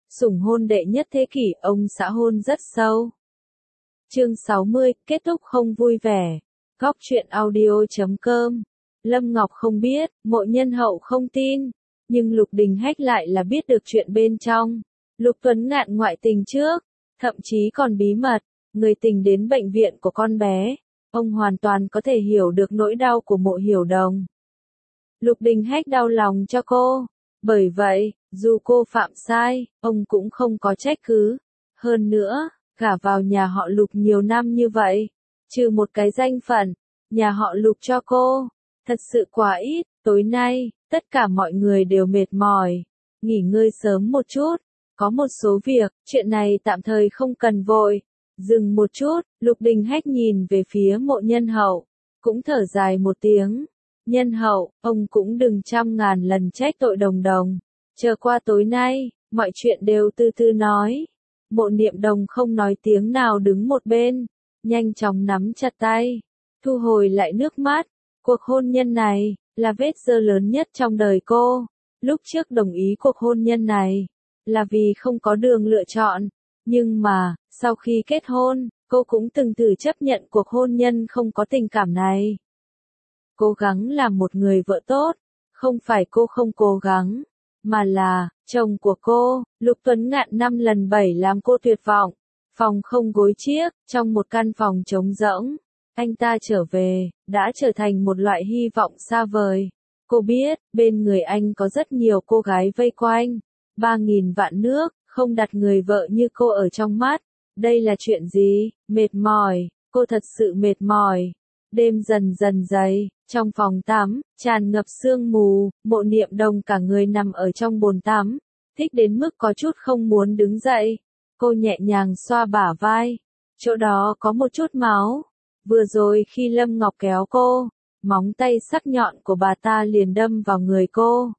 Sủng hôn đệ nhất thế kỷ, ông xã hôn rất sâu. Chương 60, kết thúc không vui vẻ. Góc truyện audio.com. Lâm Ngọc không biết, Mộ Nhân Hậu không tin, nhưng Lục Đình Hách lại là biết được chuyện bên trong. Lục Tuấn Ngạn ngoại tình trước, thậm chí còn bí mật, người tình đến bệnh viện của con bé. Ông hoàn toàn có thể hiểu được nỗi đau của Mộ Hiểu Đồng. Lục Đình Hách đau lòng cho cô. Bởi vậy, dù cô phạm sai, ông cũng không có trách cứ. Hơn nữa, gả vào nhà họ Lục nhiều năm như vậy, trừ một cái danh phận, nhà họ Lục cho cô, thật sự quá ít. Tối nay, tất cả mọi người đều mệt mỏi, nghỉ ngơi sớm một chút. Có một số việc, chuyện này tạm thời không cần vội. Dừng một chút, Lục Đình Hách nhìn về phía Mộ Nhân Hậu, cũng thở dài một tiếng. Nhân Hậu, ông cũng đừng trăm ngàn lần trách tội Đồng Đồng. Chờ qua tối nay, mọi chuyện đều từ từ nói. Mộ Niệm Đồng không nói tiếng nào đứng một bên, nhanh chóng nắm chặt tay, thu hồi lại nước mắt. Cuộc hôn nhân này, là vết dơ lớn nhất trong đời cô. Lúc trước đồng ý cuộc hôn nhân này, là vì không có đường lựa chọn. Nhưng mà, sau khi kết hôn, cô cũng từng thử chấp nhận cuộc hôn nhân không có tình cảm này. Cố gắng làm một người vợ tốt, không phải cô không cố gắng, mà là, chồng của cô, Lục Tuấn Ngạn 5 lần 7 làm cô tuyệt vọng. Phòng không gối chiếc, trong một căn phòng trống rỗng, anh ta trở về, đã trở thành một loại hy vọng xa vời. Cô biết, bên người anh có rất nhiều cô gái vây quanh, 3.000 vạn nước, không đặt người vợ như cô ở trong mắt. Đây là chuyện gì? Mệt mỏi, cô thật sự mệt mỏi. Đêm dần dần dày, trong phòng tắm, tràn ngập sương mù, Mộ Niệm Đồng cả người nằm ở trong bồn tắm, thích đến mức có chút không muốn đứng dậy. Cô nhẹ nhàng xoa bả vai, chỗ đó có một chút máu. Vừa rồi khi Lâm Ngọc kéo cô, móng tay sắc nhọn của bà ta liền đâm vào người cô.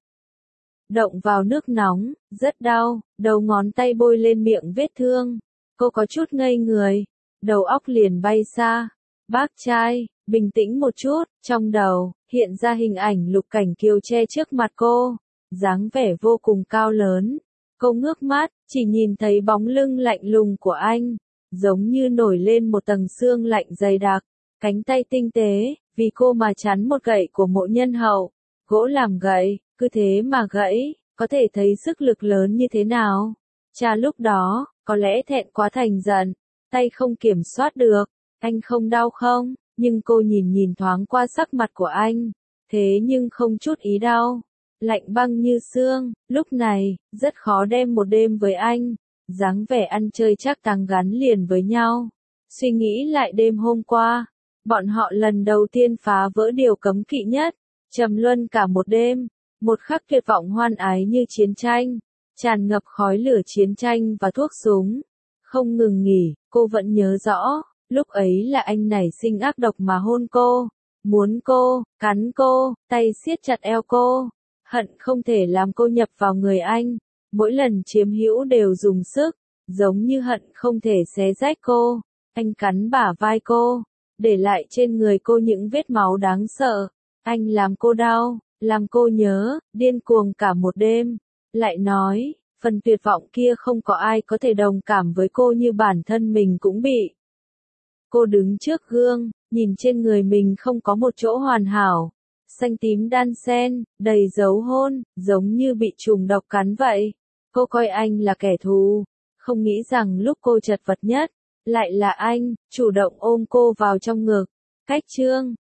Động vào nước nóng, rất đau, đầu ngón tay bôi lên miệng vết thương. Cô có chút ngây người, đầu óc liền bay xa. Bác trai, bình tĩnh một chút, trong đầu, hiện ra hình ảnh Lục Cảnh Kiều che trước mặt cô, dáng vẻ vô cùng cao lớn. Cô ngước mắt, chỉ nhìn thấy bóng lưng lạnh lùng của anh, giống như nổi lên một tầng sương lạnh dày đặc, cánh tay tinh tế, vì cô mà chắn một gậy của Mộ Nhân Hậu. Gỗ làm gậy, cứ thế mà gãy, có thể thấy sức lực lớn như thế nào. Cha lúc đó, có lẽ thẹn quá thành giận, tay không kiểm soát được. Anh không đau không? Nhưng cô nhìn thoáng qua sắc mặt của anh, thế nhưng không chút ý đau, lạnh băng như xương. Lúc này, rất khó đem một đêm với anh, dáng vẻ ăn chơi chắc táng gắn liền với nhau. Suy nghĩ lại đêm hôm qua, bọn họ lần đầu tiên phá vỡ điều cấm kỵ nhất, trầm luân cả một đêm, một khắc tuyệt vọng hoan ái như chiến tranh, tràn ngập khói lửa chiến tranh và thuốc súng, không ngừng nghỉ. Cô vẫn nhớ rõ. Lúc ấy là anh nảy sinh ác độc mà hôn cô, muốn cô, cắn cô, tay siết chặt eo cô, hận không thể làm cô nhập vào người anh, mỗi lần chiếm hữu đều dùng sức, giống như hận không thể xé rách cô. Anh cắn bả vai cô, để lại trên người cô những vết máu đáng sợ. Anh làm cô đau, làm cô nhớ, điên cuồng cả một đêm. Lại nói, phần tuyệt vọng kia không có ai có thể đồng cảm với cô như bản thân mình cũng bị. Cô đứng trước gương, nhìn trên người mình không có một chỗ hoàn hảo, xanh tím đan xen, đầy dấu hôn, giống như bị trùng độc cắn vậy. Cô coi anh là kẻ thù, không nghĩ rằng lúc cô chật vật nhất, lại là anh, chủ động ôm cô vào trong ngực. Cách chương